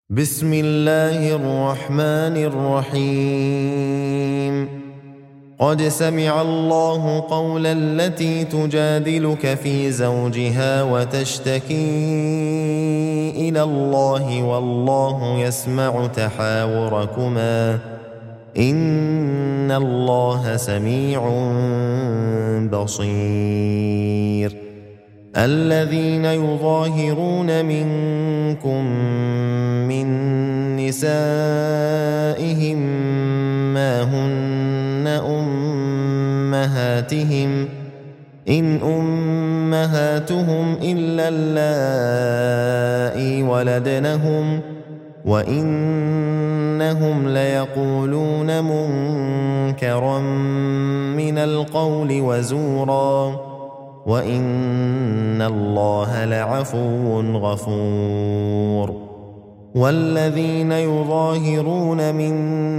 بسم الله الرحمن الرحيم قد سمع الله قول التي تجادلك في زوجها وتشتكي إلى الله والله يسمع تحاوركما إن الله سميع بصير الذين يظاهرون منكم من نسائهم ما هن أمهاتهم إن أمهاتهم إلا اللائي ولدنهم وإنهم ليقولون منكرا من القول وزورا وإن الله لعفو غفور والذين يظاهرون من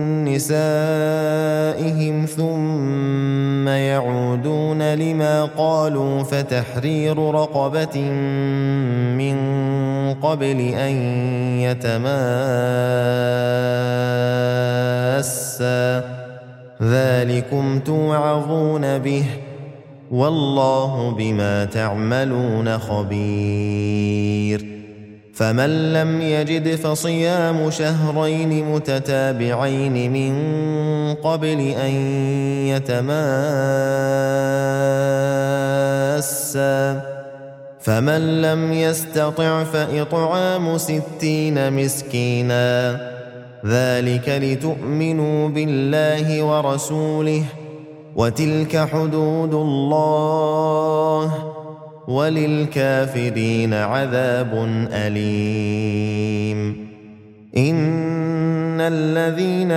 نسائهم ثم يعودون لما قالوا فتحرير رقبة من قبل أن يتماسا ذلكم توعظون به والله بما تعملون خبير فمن لم يجد فصيام شهرين متتابعين من قبل أن يتماسا فمن لم يستطع فإطعام 60 مسكينا ذلك لتؤمنوا بالله ورسوله وتلك حدود الله وللكافرين عذاب أليم إن الذين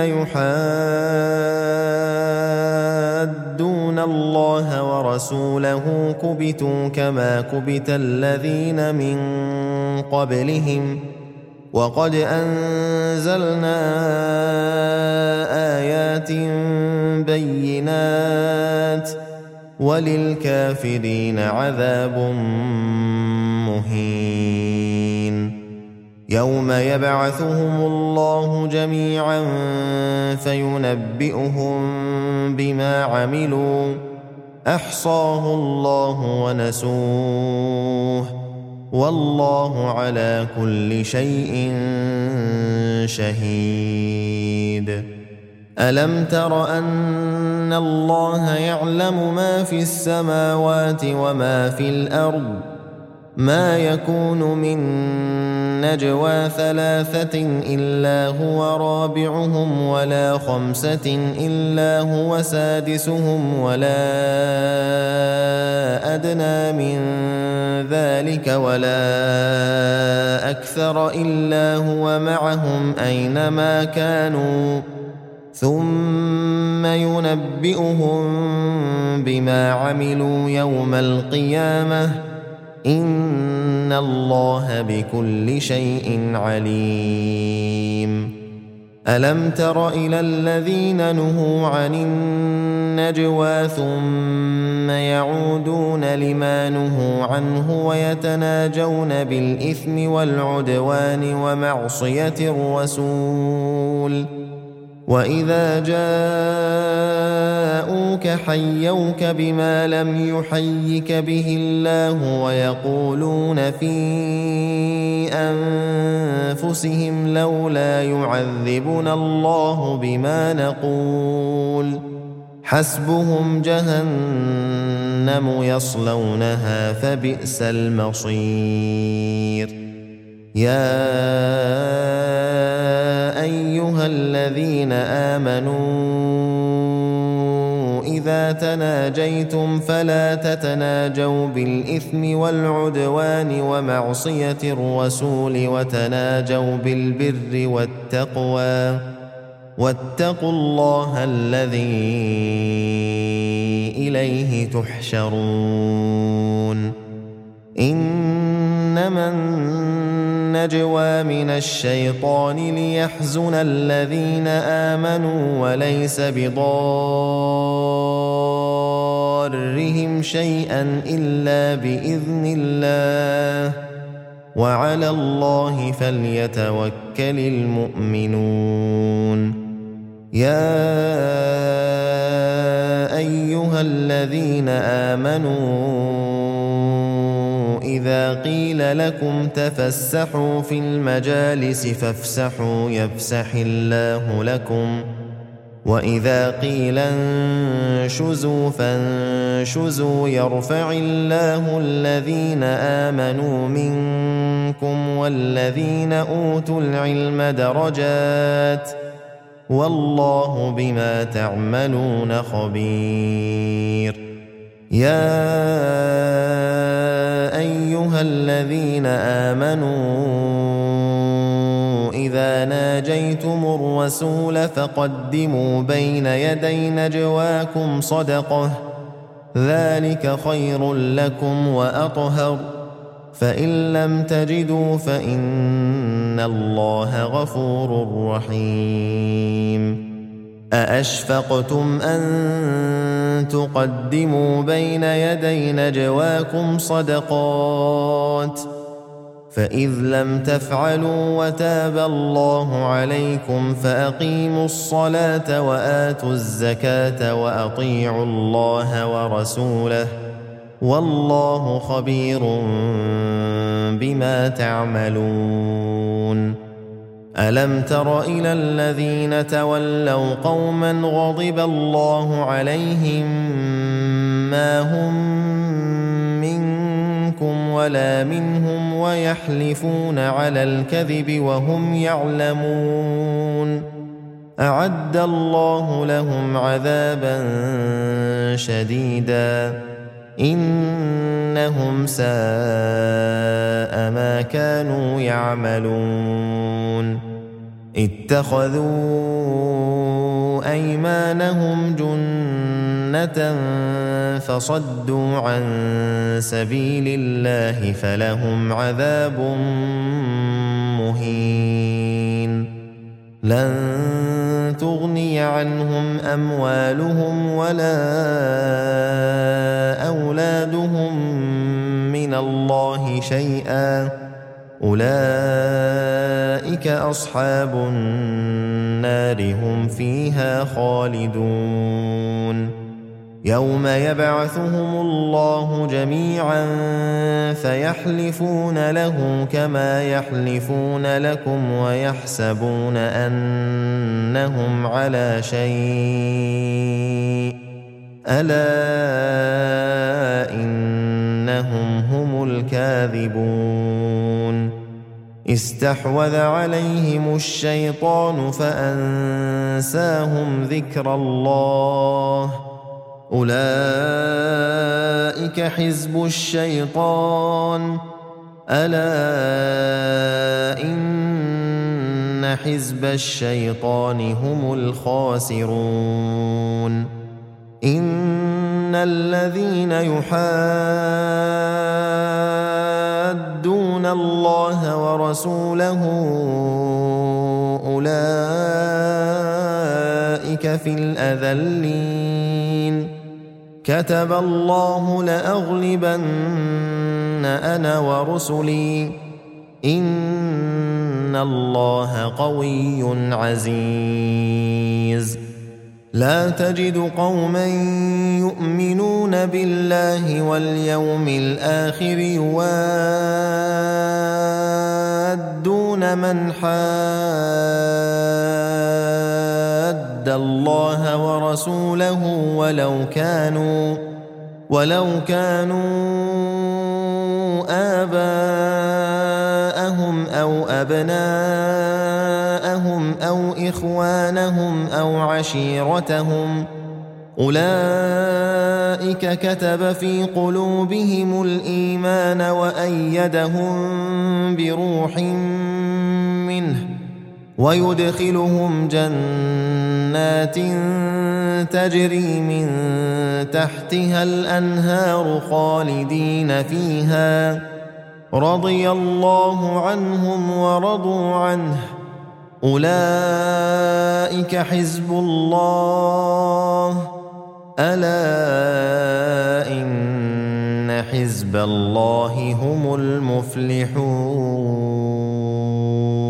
يحادون الله ورسوله كبتوا كما كبت الذين من قبلهم وقد أنزلنا آيات بينات وللكافرين عذاب مهين يوم يبعثهم الله جميعا فينبئهم بما عملوا أحصاه الله ونسوه والله على كل شيء شهيد ألم تر أن الله يعلم ما في السماوات وما في الأرض ما يكون من نجوى 3 إلا هو رابعهم ولا 5 إلا هو سادسهم ولا أدنى من ذلك ولا أكثر إلا هو معهم أينما كانوا ثم ينبئهم بما عملوا يوم القيامة إن الله بكل شيء عليم ألم تر إلى الذين نهوا عن النجوى ثم يعودون لما نهوا عنه ويتناجون بالإثم والعدوان ومعصية الرسول وإذا جاءوك حيوك بما لم يحيك به الله ويقولون في أنفسهم لولا يعذبنا الله بما نقول حسبهم جهنم يصلونها فبئس المصير يا أيها الذين آمنوا إذا تناجيتم فلا تتناجوا بالإثم والعدوان ومعصية الرسول وتناجوا بالبر والتقوى واتقوا الله الذي إليه تحشرون إنما النجوى من الشيطان ليحزن الذين آمنوا وليس بضارهم شيئا إلا بإذن الله وعلى الله فليتوكل المؤمنون يا أيها الذين آمنوا إذا قيل لكم تفسحوا في المجالس فافسحوا يفسح الله لكم وإذا قيل انشزوا فانشزوا يرفع الله الذين آمنوا منكم والذين أوتوا العلم درجات والله بما تعملون خبير يا أيها الذين آمنوا إذا ناجيتم الرسول فقدموا بين يدي نجواكم صدقة ذلك خير لكم وأطهر فإن لم تجدوا فإن الله غفور رحيم أأشفقتم أن تقدموا بين يدي نجواكم صدقات فإذ لم تفعلوا وتاب الله عليكم فأقيموا الصلاة وآتوا الزكاة وأطيعوا الله ورسوله والله خبير بما تعملون ألم تر إلى الذين تولوا قوما غضب الله عليهم ما هم منكم ولا منهم ويحلفون على الكذب وهم يعلمون أعد الله لهم عذابا شديدا إنهم ساء ما كانوا يعملون اتخذوا أيمانهم جنة فصدوا عن سبيل الله فلهم عذاب مهين لن تغني عنهم أموالهم ولا أولادهم من الله شيئا أولئك أصحاب النار هم فيها خالدون يوم يبعثهم الله جميعا فيحلفون له كما يحلفون لكم ويحسبون أنهم على شيء ألا إنهم هم الكاذبون استحوذ عليهم الشيطان فأنساهم ذكر الله أولئك حزب الشيطان ألا إن حزب الشيطان هم الخاسرون إن الذين يحادون الله ورسوله أولئك في الأذلين كتب الله لأغلبن أنا ورسلي إن الله قوي عزيز لا تجد قوما يؤمنون بالله واليوم الآخر يوادون من حاد الله ورسوله ولو كانوا آباءهم أو أبناءهم أو إخوانهم أو عشيرتهم أولئك كتب في قلوبهم الإيمان وأيدهم بروح منه ويدخلهم جنات تجري من تحتها الأنهار خالدين فيها رضي الله عنهم ورضوا عنه أولئك حزب الله ألا إن حزب الله هم المفلحون.